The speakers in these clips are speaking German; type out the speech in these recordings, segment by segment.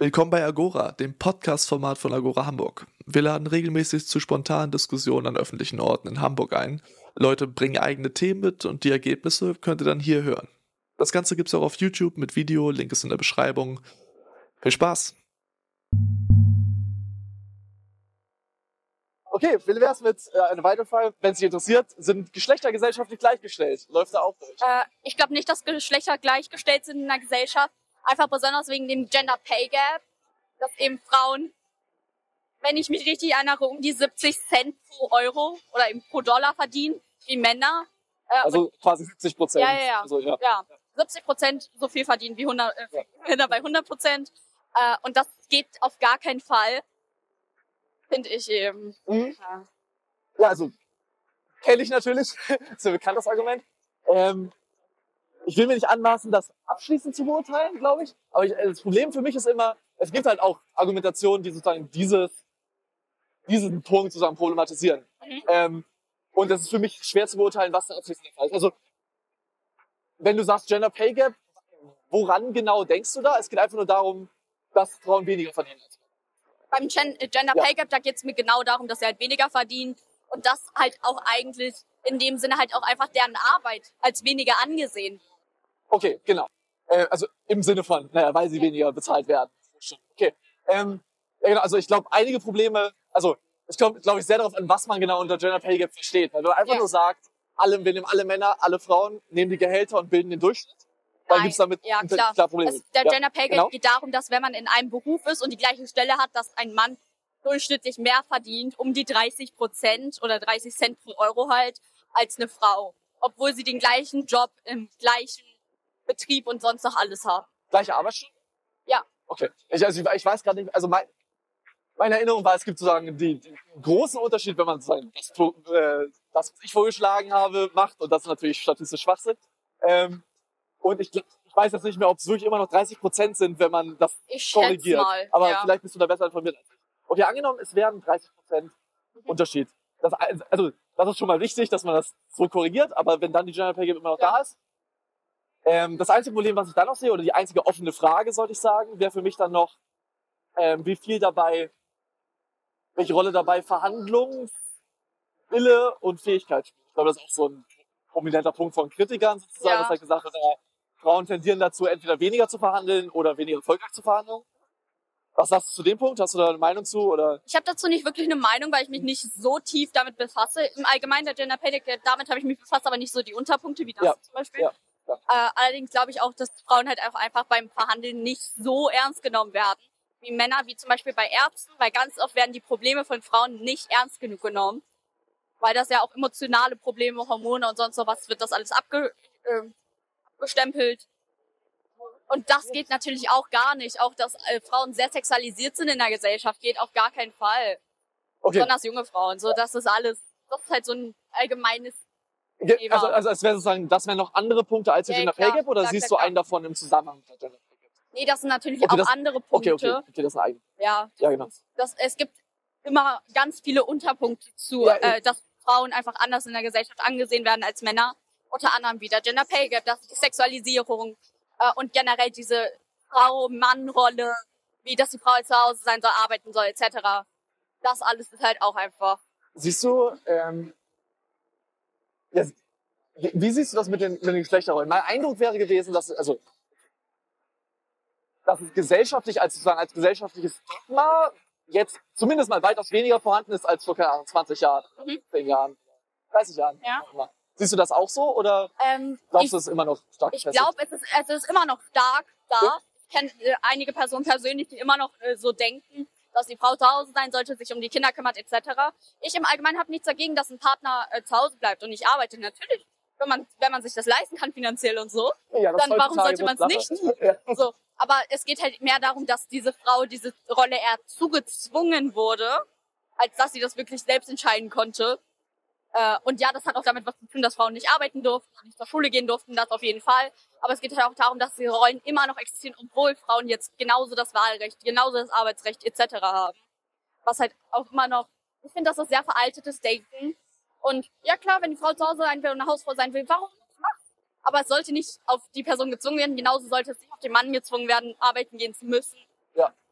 Willkommen bei Agora, dem Podcast-Format von Agora Hamburg. Wir laden regelmäßig zu spontanen Diskussionen an öffentlichen Orten in Hamburg ein. Leute bringen eigene Themen mit und die Ergebnisse könnt ihr dann hier hören. Das Ganze gibt's auch auf YouTube mit Video, Link ist in der Beschreibung. Viel Spaß! Okay, wie wär's mit einer weiteren Frage? Wenn es dich interessiert, sind Geschlechter gesellschaftlich gleichgestellt? Läuft da auch durch? Ich glaube nicht, dass Geschlechter gleichgestellt sind in der Gesellschaft. Einfach besonders wegen dem Gender Pay Gap, dass eben Frauen, wenn ich mich richtig erinnere, um die 70 Cent pro Euro oder eben pro Dollar verdienen wie Männer. Also quasi 70%. Ja. Also, ja. 70% so viel verdienen wie Männer bei 100%. Und das geht auf gar keinen Fall, finde ich eben. Mhm. Ja, also kenne ich natürlich. Das ist ein bekanntes Argument. Ich will mir nicht anmaßen, das abschließend zu beurteilen, glaube ich. Aber das Problem für mich ist immer, es gibt halt auch Argumentationen, die sozusagen diesen Punkt sozusagen problematisieren. Und es ist für mich schwer zu beurteilen, was da abschließend der Fall ist. Also, wenn du sagst Gender Pay Gap, woran genau denkst du da? Es geht einfach nur darum, dass Frauen weniger verdienen. Beim Gender Pay Gap, da geht es mir genau darum, dass sie halt weniger verdienen und das halt auch eigentlich in dem Sinne halt auch einfach deren Arbeit als weniger angesehen. Okay, genau. Also im Sinne von, weil sie weniger bezahlt werden. Okay. Ja, genau, also ich glaube, einige Probleme, also es kommt, glaube ich, sehr darauf an, was man genau unter Gender Pay Gap versteht. Weil du einfach nur sagst, wir nehmen alle Männer, alle Frauen, nehmen die Gehälter und bilden den Durchschnitt. Dann gibt's damit klar Probleme. Der Gender Pay Gap geht darum, dass wenn man in einem Beruf ist und die gleiche Stelle hat, dass ein Mann durchschnittlich mehr verdient, um die 30% oder 30 Cent pro Euro halt, als eine Frau. Obwohl sie den gleichen Job im gleichen Betrieb und sonst noch alles haben. Gleiche Arbeitsstunden? Ja. Okay. Ich weiß gerade nicht, also meine Erinnerung war, es gibt sozusagen den großen Unterschied, wenn man sozusagen das, was ich vorgeschlagen habe, macht, und das ist natürlich statistisch Schwachsinn. Und ich weiß jetzt nicht mehr, ob es wirklich immer noch 30% sind, wenn man das korrigiert. Mal, aber vielleicht bist du da besser informiert als ich. Okay, angenommen, es wären 30% Unterschied. Das ist schon mal wichtig, dass man das so korrigiert, aber wenn dann die Gender Pay Gap immer noch da ist. Das einzige Problem, was ich dann noch sehe, oder die einzige offene Frage, sollte ich sagen, wäre für mich dann noch, welche Rolle dabei Verhandlungswille und Fähigkeit spielt. Ich glaube, das ist auch so ein prominenter Punkt von Kritikern sozusagen, dass halt gesagt wird, Frauen tendieren dazu, entweder weniger zu verhandeln oder weniger erfolgreich zu verhandeln. Was sagst du zu dem Punkt? Hast du da eine Meinung zu? Oder? Ich habe dazu nicht wirklich eine Meinung, weil ich mich nicht so tief damit befasse. Im Allgemeinen der Gender Pay Gap, damit habe ich mich befasst, aber nicht so die Unterpunkte wie das zum Beispiel. Ja. Allerdings glaube ich auch, dass Frauen halt auch einfach beim Verhandeln nicht so ernst genommen werden wie Männer, wie zum Beispiel bei Ärzten, weil ganz oft werden die Probleme von Frauen nicht ernst genug genommen, weil das ja auch emotionale Probleme, Hormone und sonst was wird das alles abgestempelt. Und das geht natürlich auch gar nicht. Auch, dass Frauen sehr sexualisiert sind in der Gesellschaft, geht auf gar keinen Fall. Okay. Besonders junge Frauen. So, das ist halt so ein allgemeines Thema. Also es wäre sozusagen, das wären noch andere Punkte als die Gender Pay Gap, oder siehst du einen davon im Zusammenhang mit der Gender Pay Gap? Nee, das sind natürlich auch andere Punkte. Okay, das ist ein. Ja, genau. Es gibt immer ganz viele Unterpunkte zu, dass Frauen einfach anders in der Gesellschaft angesehen werden als Männer. Unter anderem wieder Gender Pay Gap, das ist die Sexualisierung und generell diese Frau-Mann-Rolle, wie dass die Frau zu Hause sein soll, arbeiten soll, etc. Das alles ist halt auch einfach. Siehst du, wie siehst du das mit den Geschlechterrollen? Mein Eindruck wäre gewesen, dass es gesellschaftlich als gesellschaftliches Dogma jetzt zumindest mal weitaus weniger vorhanden ist als vor 20 Jahren, 10 Jahren, 30 Jahren. Ja. Siehst du das auch so, oder glaubst du, es ist immer noch stark? Ich glaube, es ist immer noch stark da. Ja. Ich kenne einige Personen persönlich, die immer noch so denken, dass die Frau zu Hause sein sollte, sich um die Kinder kümmert etc. Ich im Allgemeinen habe nichts dagegen, dass ein Partner zu Hause bleibt und nicht arbeitet. Natürlich, wenn man sich das leisten kann finanziell und so, dann warum sollte man es nicht tun? Ja. So, aber es geht halt mehr darum, dass diese Frau diese Rolle eher zugezwungen wurde, als dass sie das wirklich selbst entscheiden konnte. Und ja, das hat auch damit was zu tun, dass Frauen nicht arbeiten durften, nicht zur Schule gehen durften, das auf jeden Fall. Aber es geht halt auch darum, dass die Rollen immer noch existieren, obwohl Frauen jetzt genauso das Wahlrecht, genauso das Arbeitsrecht etc. haben. Was halt auch immer noch, ich finde, das ist sehr veraltetes Denken. Und ja klar, wenn die Frau zu Hause sein will und eine Hausfrau sein will, warum nicht machen? Aber es sollte nicht auf die Person gezwungen werden, genauso sollte es nicht auf den Mann gezwungen werden, arbeiten gehen zu müssen. Ja.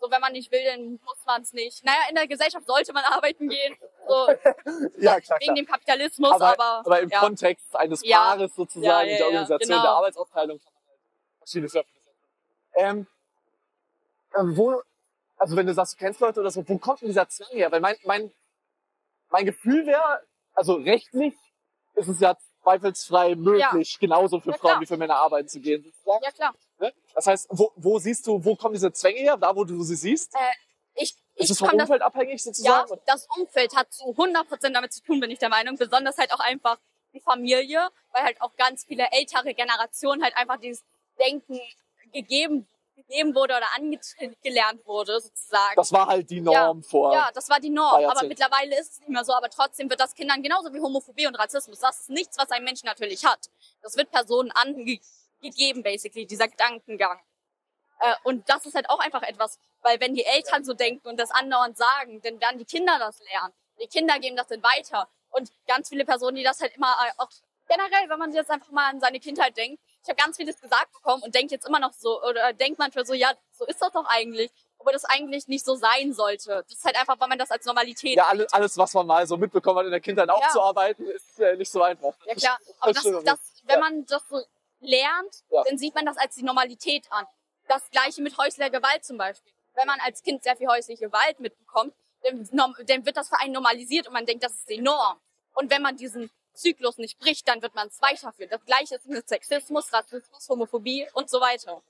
So, wenn man nicht will, dann muss man es nicht. Naja, in der Gesellschaft sollte man arbeiten gehen. So, Ja, klar, wegen klar. dem Kapitalismus, Aber im ja. Kontext eines Ja. Paares sozusagen, Ja, der Organisation, genau. der Arbeitsaufteilung kann man halt verschiedene Schwerpunkte setzen. Also wenn du sagst, du kennst Leute oder so, wo kommt denn dieser Zwang her? Weil mein Gefühl wäre, also rechtlich ist es ja zweifelsfrei möglich, genauso für Ja, Frauen klar. wie für Männer arbeiten zu gehen. Sozusagen. Ja, klar. Ne? Das heißt, wo kommen diese Zwänge her? Da, wo du sie siehst? Ist es vom komm, das- Umfeld abhängig Ja, sozusagen? Oder? das Umfeld hat zu 100% damit zu tun, bin ich der Meinung. Besonders halt auch einfach die Familie, weil halt auch ganz viele ältere Generationen halt einfach dieses Denken gegeben wurde oder angelernt wurde, sozusagen. Das war halt die Norm vor. Ja, das war die Norm. 2 Aber Jahrzehnten. mittlerweile ist es nicht mehr so. Aber trotzdem wird das Kindern genauso wie Homophobie und Rassismus. Das ist nichts, was ein Mensch natürlich hat. Das wird Personen angegeben, basically, dieser Gedankengang. Und das ist halt auch einfach etwas, weil wenn die Eltern so denken und das andauernd sagen, dann werden die Kinder das lernen. Die Kinder geben das dann weiter. Und ganz viele Personen, die das halt immer auch generell, wenn man jetzt einfach mal an seine Kindheit denkt, ich habe ganz vieles gesagt bekommen und denke jetzt immer noch so, oder denkt manchmal so, ja, so ist das doch eigentlich, aber das eigentlich nicht so sein sollte. Das ist halt einfach, weil man das als Normalität... Ja, alles, was man mal so mitbekommen hat in der Kindheit aufzuarbeiten, ist nicht so einfach. Ja klar, aber stimmt. wenn man das so lernt, Ja. dann sieht man das als die Normalität an. Das Gleiche mit häuslicher Gewalt zum Beispiel. Wenn man als Kind sehr viel häusliche Gewalt mitbekommt, dann wird das für einen normalisiert und man denkt, das ist die Norm. Und wenn man diesen Zyklus nicht bricht, dann wird man es weiterführen. Das Gleiche ist mit Sexismus, Rassismus, Homophobie und so weiter.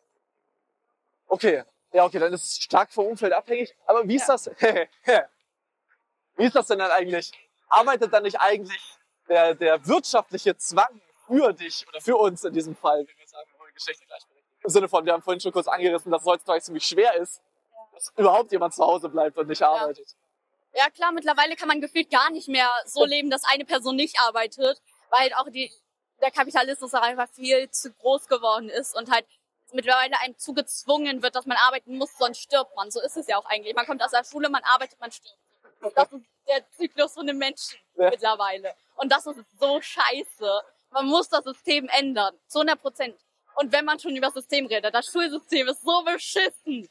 Okay. Ja, okay, dann ist es stark vom Umfeld abhängig. Aber wie ist das? Wie ist das denn dann eigentlich? Arbeitet dann nicht eigentlich der wirtschaftliche Zwang für dich oder für uns in diesem Fall, wenn wir sagen, Geschlechter gleichberechtigt? Im Sinne von, wir haben vorhin schon kurz angerissen, dass es heutzutage ziemlich schwer ist, dass überhaupt jemand zu Hause bleibt und nicht arbeitet. Ja klar, mittlerweile kann man gefühlt gar nicht mehr so leben, dass eine Person nicht arbeitet, weil halt auch der Kapitalismus auch einfach viel zu groß geworden ist und halt mittlerweile einem zugezwungen wird, dass man arbeiten muss, sonst stirbt man. So ist es ja auch eigentlich. Man kommt aus der Schule, man arbeitet, man stirbt. Das ist der Zyklus von den Menschen mittlerweile. Und das ist so scheiße. Man muss das System ändern. Zu 100%. Und wenn man schon über das System redet, das Schulsystem ist so beschissen.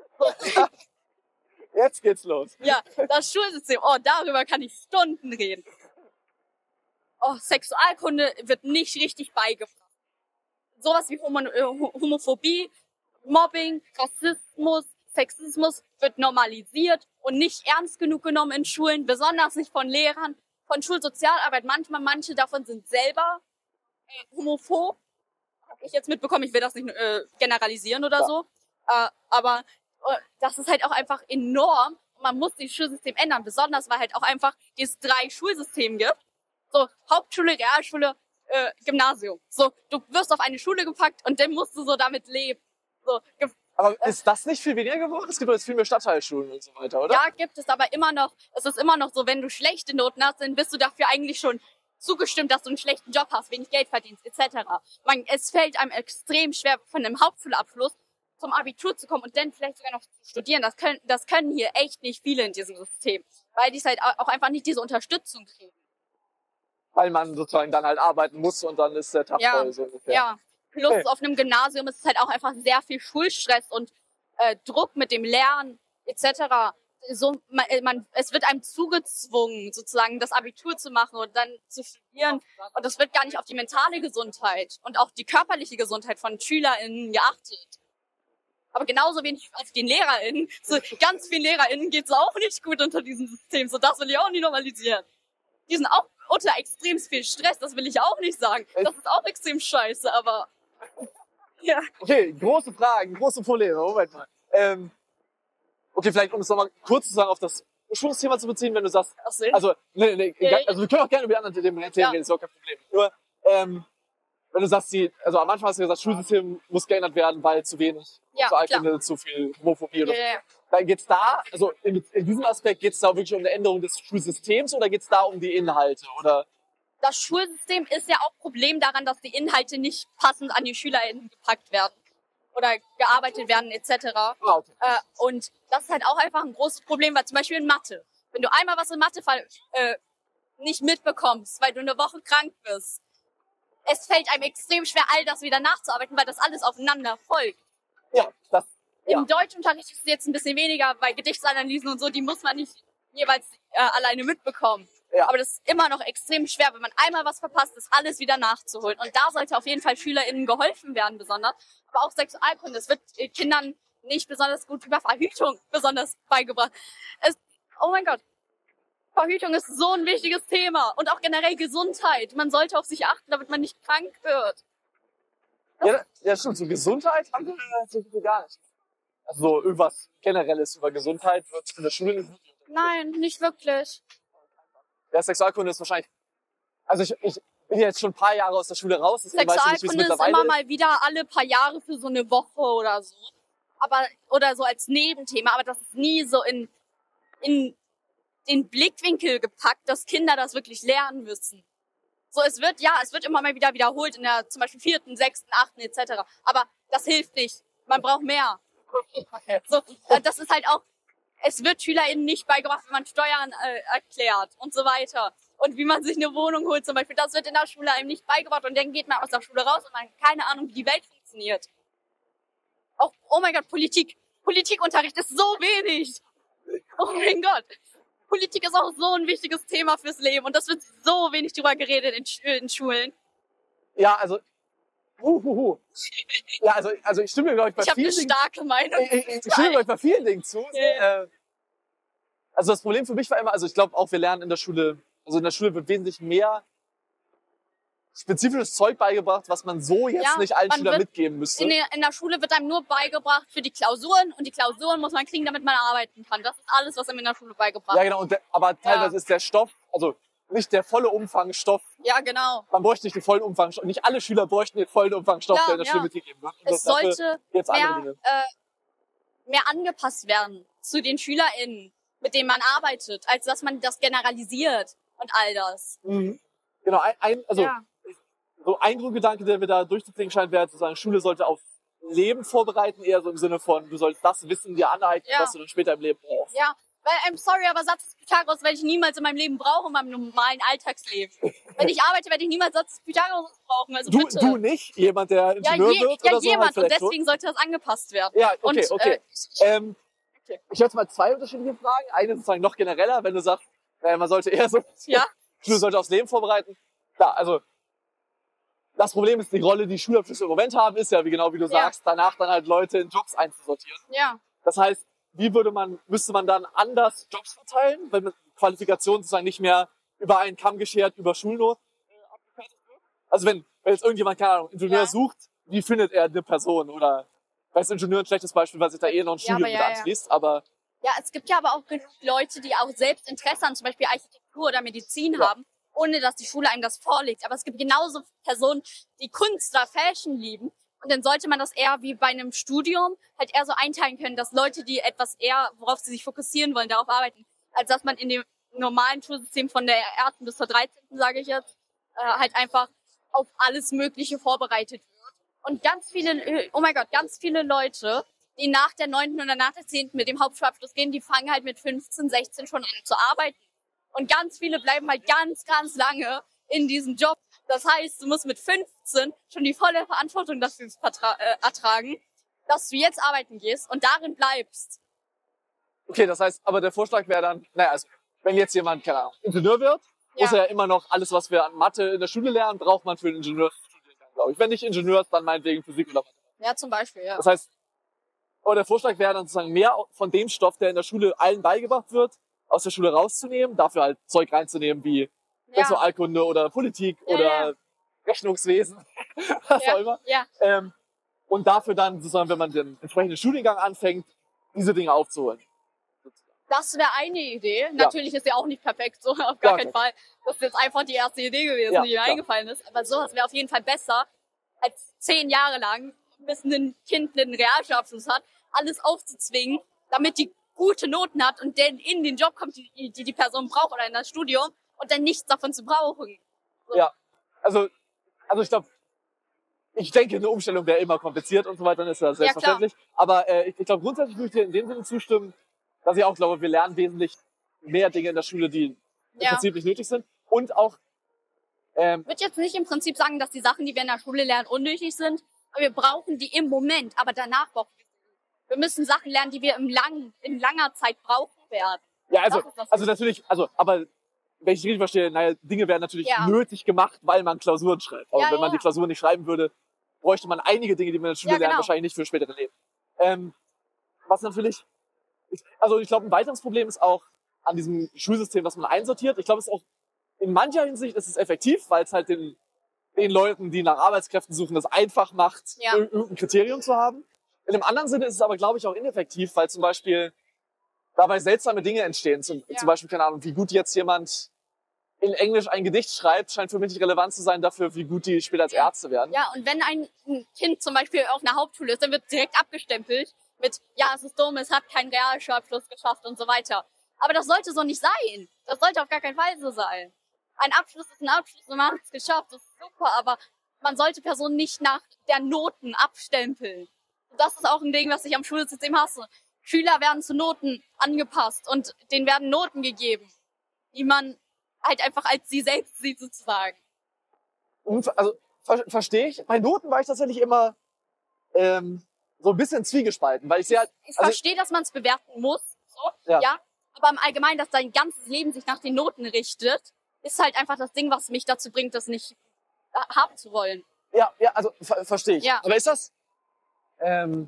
Jetzt geht's los. Ja, das Schulsystem, darüber kann ich Stunden reden. Sexualkunde wird nicht richtig beigebracht. Sowas wie Homophobie, Mobbing, Rassismus, Sexismus wird normalisiert und nicht ernst genug genommen in Schulen, besonders nicht von Lehrern, von Schulsozialarbeit. Manche davon sind selber homophob. Habe ich jetzt mitbekommen, ich will das nicht generalisieren oder so. Aber das ist halt auch einfach enorm. Man muss das Schulsystem ändern, besonders weil halt auch einfach es 3 Schulsysteme gibt. So, Hauptschule, Realschule, Gymnasium. So, du wirst auf eine Schule gepackt und dann musst du so damit leben. So, Aber ist das nicht viel weniger geworden? Es gibt doch jetzt viel mehr Stadtteilschulen und so weiter, oder? ja, gibt es aber immer noch. Es ist immer noch so, wenn du schlechte Noten hast, dann bist du dafür eigentlich schon zugestimmt, dass du einen schlechten Job hast, wenig Geld verdienst, etc. Es fällt einem extrem schwer, von einem Hauptschulabschluss zum Abitur zu kommen und dann vielleicht sogar noch zu studieren. Das können hier echt nicht viele in diesem System, weil die halt auch einfach nicht diese Unterstützung kriegen. Weil man sozusagen dann halt arbeiten muss und dann ist der Tag voll so ungefähr. Ja, plus auf einem Gymnasium ist es halt auch einfach sehr viel Schulstress und Druck mit dem Lernen etc. So, es wird einem zugezwungen, sozusagen das Abitur zu machen und dann zu studieren. Und das wird gar nicht auf die mentale Gesundheit und auch die körperliche Gesundheit von SchülerInnen geachtet. Aber genauso wenig auf den LehrerInnen. So, ganz vielen LehrerInnen geht's auch nicht gut unter diesem System. So, das will ich auch nicht normalisieren. Die sind auch unter extrem viel Stress, das will ich auch nicht sagen. Das ist auch extrem scheiße, aber ja. Okay, große Fragen, große Probleme. Moment mal. Okay, vielleicht um es nochmal kurz zu sagen, auf das Schulsthema zu beziehen, wenn du sagst, also, also wir können auch gerne über die anderen Themen reden, ist auch kein Problem. Nur, wenn du sagst, am Anfang hast du gesagt, Schulsystem muss geändert werden, weil zu wenig, zu Alkohol, zu viel Homophobie oder so. Dann geht's da, also in diesem Aspekt geht's da wirklich um eine Änderung des Schulsystems oder geht's da um die Inhalte, oder? Das Schulsystem ist ja auch Problem daran, dass die Inhalte nicht passend an die SchülerInnen gepackt werden oder gearbeitet werden etc. Okay. Und das ist halt auch einfach ein großes Problem, weil zum Beispiel in Mathe, wenn du einmal was in Mathe nicht mitbekommst, weil du eine Woche krank bist, es fällt einem extrem schwer, all das wieder nachzuarbeiten, weil das alles aufeinander folgt. Ja, Im Deutschunterricht ist es jetzt ein bisschen weniger, weil Gedichtsanalysen und so, die muss man nicht jeweils alleine mitbekommen. Ja. Aber das ist immer noch extrem schwer, wenn man einmal was verpasst, ist alles wieder nachzuholen. Und da sollte auf jeden Fall SchülerInnen geholfen werden, besonders. Aber auch Sexualkunde. Es wird Kindern nicht besonders gut über Verhütung besonders beigebracht. Oh mein Gott. Verhütung ist so ein wichtiges Thema. Und auch generell Gesundheit. Man sollte auf sich achten, damit man nicht krank wird. Ja, stimmt. So Gesundheit haben wir so gut wie gar nicht. Also so irgendwas Generelles über Gesundheit wird in der Schule nicht. Nein, nicht wirklich. Ja, Sexualkunde ist wahrscheinlich... Also ich bin jetzt schon ein paar Jahre aus der Schule raus. Deswegen weiß ich nicht, wie es Sexualkunde ist mittlerweile immer mal wieder alle paar Jahre für so eine Woche oder so. Oder so als Nebenthema. Aber das ist nie so in den Blickwinkel gepackt, dass Kinder das wirklich lernen müssen. So, es wird immer mal wieder wiederholt in der zum Beispiel 4., 6., 8. etc. Aber das hilft nicht. Man braucht mehr. So, das ist halt auch, es wird SchülerInnen nicht beigebracht, wie man Steuern erklärt und so weiter. Und wie man sich eine Wohnung holt zum Beispiel. Das wird in der Schule einem nicht beigebracht. Und dann geht man aus der Schule raus und man hat keine Ahnung, wie die Welt funktioniert. Auch, oh mein Gott, Politikunterricht ist so wenig. Oh mein Gott. Politik ist auch so ein wichtiges Thema fürs Leben. Und das wird so wenig drüber geredet in Schulen. Ja, also... Ja, also ich stimme, glaube ich, bei Ich habe vielen eine starke Meinung. Ich stimme, glaube ich, bei vielen Dingen zu. Ja. Also das Problem für mich war immer, also ich glaube auch, wir lernen in der Schule, also in der Schule wird wesentlich mehr spezifisches Zeug beigebracht, was man so jetzt nicht allen Schülern mitgeben müsste. In der Schule wird einem nur beigebracht für die Klausuren und die Klausuren muss man kriegen, damit man arbeiten kann. Das ist alles, was einem in der Schule beigebracht wird. Ja, genau. Aber teilweise ist der Stoff, also nicht der volle Umfang Stoff. Ja, genau. Man bräuchte nicht den vollen Umfang Stoff. Nicht alle Schüler bräuchten den vollen Umfang Stoff, der in der Schule mitgegeben wird. Es sollte mehr angepasst werden zu den SchülerInnen, mit denen man arbeitet, als dass man das generalisiert und all das. Mhm. Genau, so ein Grundgedanke, der mir da durchzuklingen scheint, wäre zu sagen, Schule sollte auf Leben vorbereiten, eher so im Sinne von, du sollst das Wissen dir aneignen, was du dann später im Leben brauchst. Ja, weil, I'm sorry, aber Satz des Pythagoras werde ich niemals in meinem Leben brauchen, in meinem normalen Alltagsleben. Wenn ich arbeite, werde ich niemals Satz des Pythagoras brauchen, also bitte. Du nicht? Jemand, der Ingenieur wird oder so? Ja, jemand, halt und deswegen sollte das angepasst werden. Ja, okay, und, okay. Ich habe jetzt mal zwei unterschiedliche Fragen. Eine sozusagen noch genereller, wenn du sagst, man sollte eher so, Schule sollte aufs Leben vorbereiten. Klar, also das Problem ist, die Rolle, die Schulabschlüsse im Moment haben, ist ja, wie du sagst, danach dann halt Leute in Jobs einzusortieren. Ja. Das heißt, müsste man dann anders Jobs verteilen, wenn mit Qualifikationen sozusagen nicht mehr über einen Kamm geschert, über Schulnoten abgefertigt wird? Also wenn jetzt irgendjemand, keine Ahnung, Ingenieur sucht, wie findet er eine Person? Oder, weil es Ingenieur ein schlechtes Beispiel, weil sich da noch ein Studium mit anschließt, aber... Ja, es gibt ja aber auch genug Leute, die auch selbst Interesse an zum Beispiel Architektur oder Medizin haben, ohne dass die Schule einem das vorlegt. Aber es gibt genauso Personen, die Kunst oder Fashion lieben. Und dann sollte man das eher wie bei einem Studium halt eher so einteilen können, dass Leute, die etwas eher, worauf sie sich fokussieren wollen, darauf arbeiten, als dass man in dem normalen Schulsystem von der 1. bis zur 13., sage ich jetzt, halt einfach auf alles Mögliche vorbereitet wird. Und ganz viele Leute, die nach der 9. oder nach der 10. mit dem Hauptschulabschluss gehen, die fangen halt mit 15, 16 schon an zu arbeiten. Und ganz viele bleiben halt ganz, ganz lange in diesem Job. Das heißt, du musst mit 15 schon die volle Verantwortung dafür ertragen, dass du jetzt arbeiten gehst und darin bleibst. Okay, das heißt, aber der Vorschlag wäre dann, also wenn jetzt jemand, keine Ahnung, Ingenieur wird, muss er ja immer noch alles, was wir an Mathe in der Schule lernen, braucht man für den Ingenieursstudiengang, glaube ich. Wenn nicht Ingenieurs, dann meinetwegen Physik oder Mathe. Ja, zum Beispiel, ja. Das heißt, aber der Vorschlag wäre dann sozusagen mehr von dem Stoff, der in der Schule allen beigebracht wird, aus der Schule rauszunehmen, dafür halt Zeug reinzunehmen wie Sexualkunde oder Politik oder Rechnungswesen, was auch immer. Ja. Und dafür dann sozusagen, wenn man den entsprechenden Studiengang anfängt, diese Dinge aufzuholen. Das wäre eine Idee. Natürlich ist ja auch nicht perfekt, so auf gar keinen Fall. Das ist jetzt einfach die erste Idee gewesen, die mir eingefallen ist. Aber sowas wäre auf jeden Fall besser, als 10 Jahre lang, bis ein Kind einen Realschulabschluss hat, alles aufzuzwingen, damit die gute Noten hat und dann in den Job kommt, die Person braucht oder in das Studium und dann nichts davon zu brauchen. So. Ja, also ich denke, eine Umstellung wäre immer kompliziert und so weiter, dann ist das selbstverständlich. Aber ich glaube, grundsätzlich würde ich dir in dem Sinne zustimmen, dass ich auch glaube, wir lernen wesentlich mehr Dinge in der Schule, die im Prinzip nicht nötig sind. Und auch... Ich würde jetzt nicht im Prinzip sagen, dass die Sachen, die wir in der Schule lernen, unnötig sind, aber wir brauchen die im Moment, aber danach brauchen wir sie. Wir müssen Sachen lernen, die wir in langer Zeit brauchen werden. Ja, Das ist das also natürlich, aber wenn ich richtig verstehe, naja, Dinge werden natürlich Ja. nötig gemacht, weil man Klausuren schreibt. Aber Ja, wenn man ja. die Klausuren nicht schreiben würde, bräuchte man einige Dinge, die man in der Schule Ja, lernt, genau. wahrscheinlich nicht für spätere Leben. Was natürlich, ich glaube, ein weiteres Problem ist auch an diesem Schulsystem, das man einsortiert. Ich glaube, es ist auch in mancher Hinsicht ist es effektiv, weil es halt den Leuten, die nach Arbeitskräften suchen, das einfach macht, Ja. irgendein Kriterium zu haben. In einem anderen Sinne ist es aber, glaube ich, auch ineffektiv, weil zum Beispiel dabei seltsame Dinge entstehen. Zum Beispiel, keine Ahnung, wie gut jetzt jemand in Englisch ein Gedicht schreibt, scheint für mich nicht relevant zu sein dafür, wie gut die später als Ärzte werden. Ja, und wenn ein Kind zum Beispiel auf einer Hauptschule ist, dann wird direkt abgestempelt mit, ja, es ist dumm, es hat keinen Realschulabschluss geschafft und so weiter. Aber das sollte so nicht sein. Das sollte auf gar keinen Fall so sein. Ein Abschluss ist ein Abschluss und man hat es geschafft, das ist super, aber man sollte Personen nicht nach der Noten abstempeln. Und das ist auch ein Ding, was ich am Schulsystem hasse. Schüler werden zu Noten angepasst und denen werden Noten gegeben, die man halt einfach als sie selbst sieht sozusagen. Und, also verstehe ich. Bei Noten war ich tatsächlich immer so ein bisschen zwiegespalten, weil ich sehe halt, Ich verstehe, dass man es bewerten muss, so, Ja. ja. Aber im Allgemeinen, dass dein ganzes Leben sich nach den Noten richtet, ist halt einfach das Ding, was mich dazu bringt, das nicht haben zu wollen. ja, also verstehe ich. Ja. Aber ist das, genau,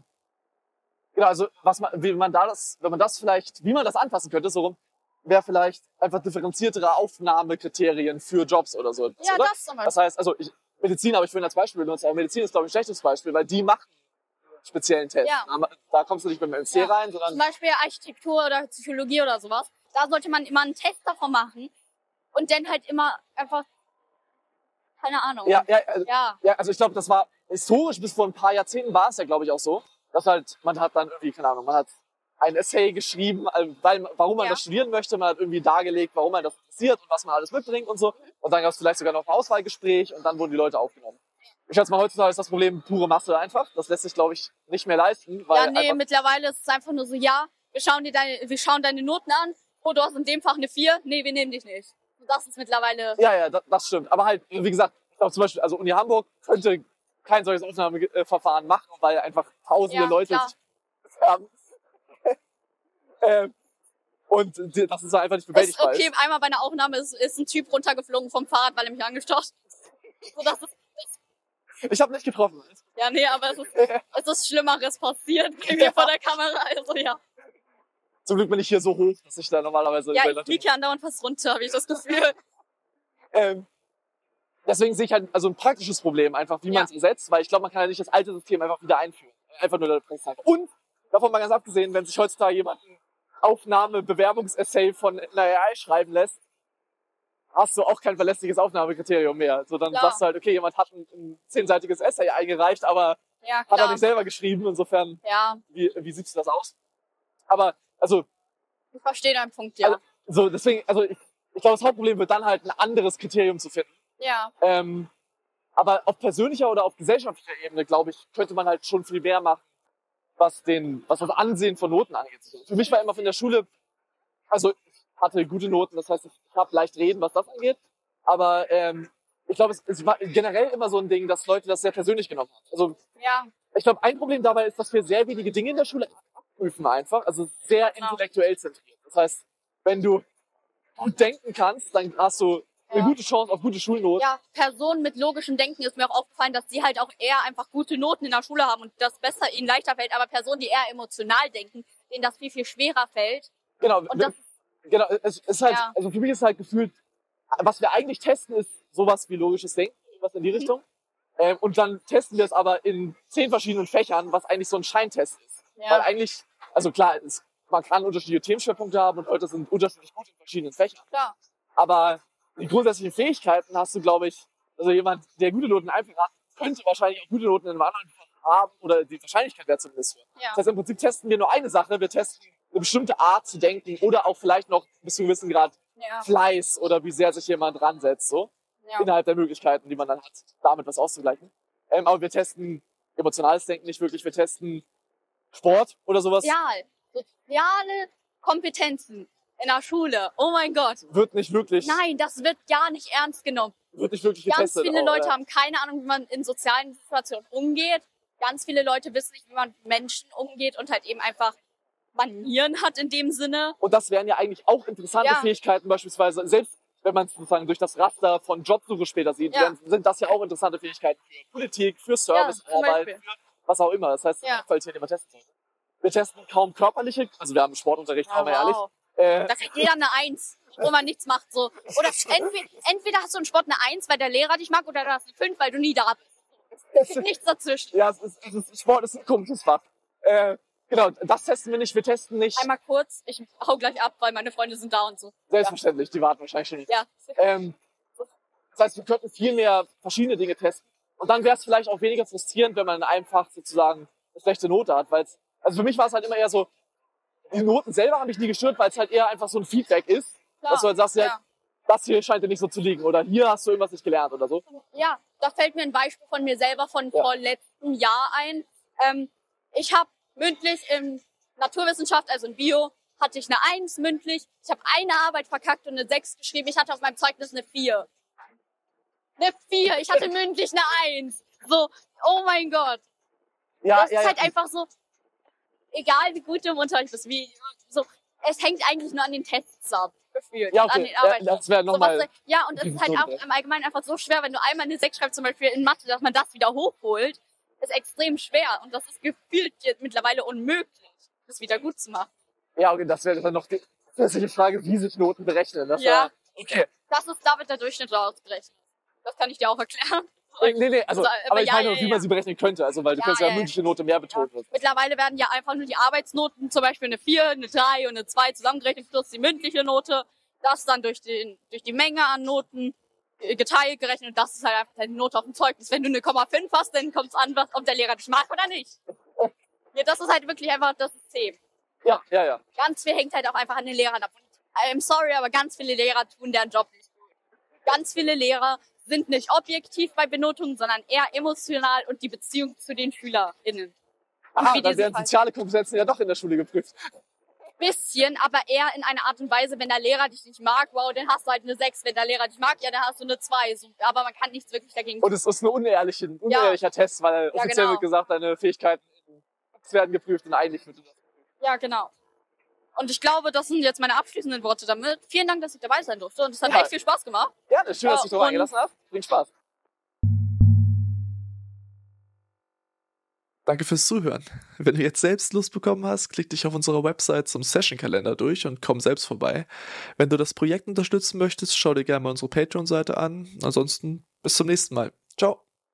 also wie man das anpassen könnte, so rum, wäre vielleicht einfach differenziertere Aufnahmekriterien für Jobs oder so. Ja, oder? das zum Beispiel. Das heißt, also Medizin habe ich vorhin als Beispiel benutzt, aber Medizin ist, glaube ich, ein schlechtes Beispiel, weil die machen einen speziellen Test. Ja. Da kommst du nicht mit dem MC Ja. rein, sondern Zum Beispiel Architektur oder Psychologie oder sowas. Da sollte man immer einen Test davon machen und dann halt immer einfach, keine Ahnung. ja, also ich glaube, das war historisch bis vor ein paar Jahrzehnten war es ja, glaube ich, auch so, dass halt, man hat dann irgendwie, keine Ahnung, man hat ein Essay geschrieben, warum man Ja. das studieren möchte, man hat irgendwie dargelegt, warum man das interessiert und was man alles mitbringt und so. Und dann gab es vielleicht sogar noch ein Auswahlgespräch und dann wurden die Leute aufgenommen. Ich schätze mal, heutzutage ist das Problem pure Masse einfach. Das lässt sich, glaube ich, nicht mehr leisten. Weil Ja, nee, einfach, mittlerweile ist es einfach nur so, ja, wir schauen deine Noten an. Oh, du hast in dem Fach eine 4. Nee, wir nehmen dich nicht. Und das ist mittlerweile, ja, das stimmt. Aber halt, wie gesagt, ich glaube zum Beispiel, also Uni Hamburg könnte kein solches Aufnahmeverfahren machen, weil einfach tausende Ja, Leute klar. sich bewerben. Und das ist einfach nicht bewältigt. ist okay, einmal bei einer Aufnahme ist ein Typ runtergeflogen vom Fahrrad, weil er mich angestochen hat. So, das ist, Ich habe nicht getroffen. ja, nee, aber es ist Schlimmeres passiert bei mir vor der Kamera, also ja. Zum Glück bin ich hier so hoch, dass ich da normalerweise... Ja, ich fliege ja andauernd fast runter, habe ich das Gefühl. Deswegen sehe ich halt also ein praktisches Problem einfach, wie man es ersetzt, weil ich glaube, man kann ja nicht das alte System einfach wieder einführen. Einfach nur der Presse. Und davon mal ganz abgesehen, wenn sich heutzutage jemand ein Aufnahme-Bewerbungsessay von einer AI schreiben lässt, hast du auch kein verlässliches Aufnahmekriterium mehr. So, dann Klar. sagst du halt, okay, jemand hat ein 10-seitiges Essay eingereicht, aber Ja, hat er klar. nicht selber geschrieben. Insofern, Ja, wie sieht das aus? Aber, also, ich verstehe deinen Punkt, ja. so deswegen, also ich glaube, das Hauptproblem wird dann halt ein anderes Kriterium zu finden. Ja, Aber auf persönlicher oder auf gesellschaftlicher Ebene, glaube ich, könnte man halt schon viel mehr machen, was das Ansehen von Noten angeht. Für mich war immer von der Schule, also ich hatte gute Noten, das heißt, ich habe leicht reden, was das angeht. Aber ich glaube, es war generell immer so ein Ding, dass Leute das sehr persönlich genommen haben. Also ja, ich glaube, ein Problem dabei ist, dass wir sehr wenige Dinge in der Schule abprüfen einfach. Also sehr Genau. intellektuell zentriert. Das heißt, wenn du gut denken kannst, dann hast du eine Ja. gute Chance auf gute Schulnoten. ja, Personen mit logischem Denken ist mir auch aufgefallen, dass die halt auch eher einfach gute Noten in der Schule haben und das besser ihnen leichter fällt. Aber Personen, die eher emotional denken, denen das viel, viel schwerer fällt. Genau, Und das, genau, es ist halt, Ja. also für mich ist halt gefühlt, was wir eigentlich testen, ist sowas wie logisches Denken, was in die Richtung. Und dann testen wir es aber in 10 verschiedenen Fächern, was eigentlich so ein Scheintest ist. Weil ja, eigentlich, also klar, man kann unterschiedliche Themenschwerpunkte haben und Leute sind unterschiedlich gut in verschiedenen Fächern. klar. Aber die grundsätzlichen Fähigkeiten hast du, glaube ich, also jemand, der gute Noten einfach hat, könnte wahrscheinlich auch gute Noten in einem anderen Fach haben oder die Wahrscheinlichkeit wäre zumindest höher. Ja. Das heißt, im Prinzip testen wir nur eine Sache, wir testen eine bestimmte Art zu denken oder auch vielleicht noch bis zu einem gewissen Grad Ja, Fleiß oder wie sehr sich jemand ransetzt, so ja. innerhalb der Möglichkeiten, die man dann hat, damit was auszugleichen. Aber wir testen emotionales Denken nicht wirklich, wir testen Sport oder sowas. Soziale Kompetenzen in der Schule. Oh mein Gott. Wird nicht wirklich, Nein, das wird gar nicht ernst genommen. wird nicht wirklich Ganz getestet. viele auch, Leute haben keine Ahnung, wie man in sozialen Situationen umgeht. ganz viele Leute wissen nicht, wie man mit Menschen umgeht und halt eben einfach Manieren hat in dem Sinne. Und das wären ja eigentlich auch interessante Fähigkeiten beispielsweise, selbst wenn man es sozusagen durch das Raster von Jobsuche später sieht, dann sind das ja auch interessante Fähigkeiten für Politik, für Servicearbeit, für was auch immer. Das heißt, Qualität, die man testen sollte. Wir testen kaum körperliche, also wir haben Sportunterricht, seien wir ehrlich. Da kriegt jeder eine 1, wo man nichts macht. So. Oder entweder hast du in Sport eine 1, weil der Lehrer dich mag, oder du hast eine 5, weil du nie da bist. Es gibt nichts dazwischen. Ja, Sport ist ein komisches Fach. Genau, das testen wir nicht, wir testen nicht. Einmal kurz, ich hau gleich ab, weil meine Freunde sind da und so. Selbstverständlich, die warten wahrscheinlich schon. Ja. Das heißt, wir könnten viel mehr verschiedene Dinge testen. Und dann wäre es vielleicht auch weniger frustrierend, wenn man in einem Fach sozusagen eine schlechte Note hat. Also für mich war es halt immer eher so, die Noten selber haben mich nie gestört, weil es halt eher einfach so ein Feedback ist. Klar, dass du halt sagst, das hier scheint dir nicht so zu liegen. Oder hier hast du irgendwas nicht gelernt oder so. Ja, da fällt mir ein Beispiel von mir selber von vorletztem Jahr ein. Ich habe mündlich in Naturwissenschaft, also in Bio, hatte ich eine 1 mündlich. Ich habe eine Arbeit verkackt und eine 6 geschrieben. Ich hatte auf meinem Zeugnis eine 4. Eine 4. Ich hatte mündlich eine 1. So, oh mein Gott. Das ist halt einfach so, egal wie gut du im Unterricht bist, es hängt eigentlich nur an den Tests ab. Gefühlt. Ja, okay. An den Arbeiten. Das wäre nochmal. Ja, und es ist halt auch im Allgemeinen einfach so schwer, wenn du einmal eine 6 schreibst, zum Beispiel in Mathe, dass man das wieder hochholt, ist extrem schwer. Und das ist gefühlt mittlerweile unmöglich, das wieder gut zu machen. Ja, okay, das wäre dann noch die Frage, wie sich Noten berechnen. Okay. Das ist, da wird der Durchschnitt ausgerechnet. Das kann ich dir auch erklären. Nee, aber ich meine, wie man sie berechnen könnte, also weil du kannst ja mündliche Note mehr betonen. Ja. Mittlerweile werden ja einfach nur die Arbeitsnoten, zum Beispiel eine 4, eine 3 und eine 2 zusammengerechnet, plus die mündliche Note. Das dann durch die Menge an Noten geteilt, gerechnet, und das ist halt einfach deine Note auf dem Zeugnis. Wenn du eine 0,5 hast, dann kommt es an, ob der Lehrer dich mag oder nicht. Ja, das ist halt wirklich einfach das System. Ja. Ganz viel hängt halt auch einfach an den Lehrern ab. I'm sorry, aber ganz viele Lehrer tun deren Job nicht gut. Ganz viele Lehrer sind nicht objektiv bei Benotungen, sondern eher emotional und die Beziehung zu den SchülerInnen. Aha, da werden soziale Kompetenzen ja doch in der Schule geprüft. Bisschen, aber eher in einer Art und Weise, wenn der Lehrer dich nicht mag, wow, dann hast du halt eine 6. Wenn der Lehrer dich mag, ja, dann hast du eine 2. So, aber man kann nichts wirklich dagegen tun. Und es ist ein unehrlicher Test, weil offiziell wird gesagt, deine Fähigkeiten werden geprüft und eigentlich wird das. Ja, genau. Und ich glaube, das sind jetzt meine abschließenden Worte damit. Vielen Dank, dass ich dabei sein durfte. Und es hat echt viel Spaß gemacht. Ja, das ist schön, dass du dich so eingelassen hast. Bringt Spaß. Danke fürs Zuhören. Wenn du jetzt selbst Lust bekommen hast, klick dich auf unserer Website zum Session-Kalender durch und komm selbst vorbei. Wenn du das Projekt unterstützen möchtest, schau dir gerne mal unsere Patreon-Seite an. Ansonsten bis zum nächsten Mal. Ciao.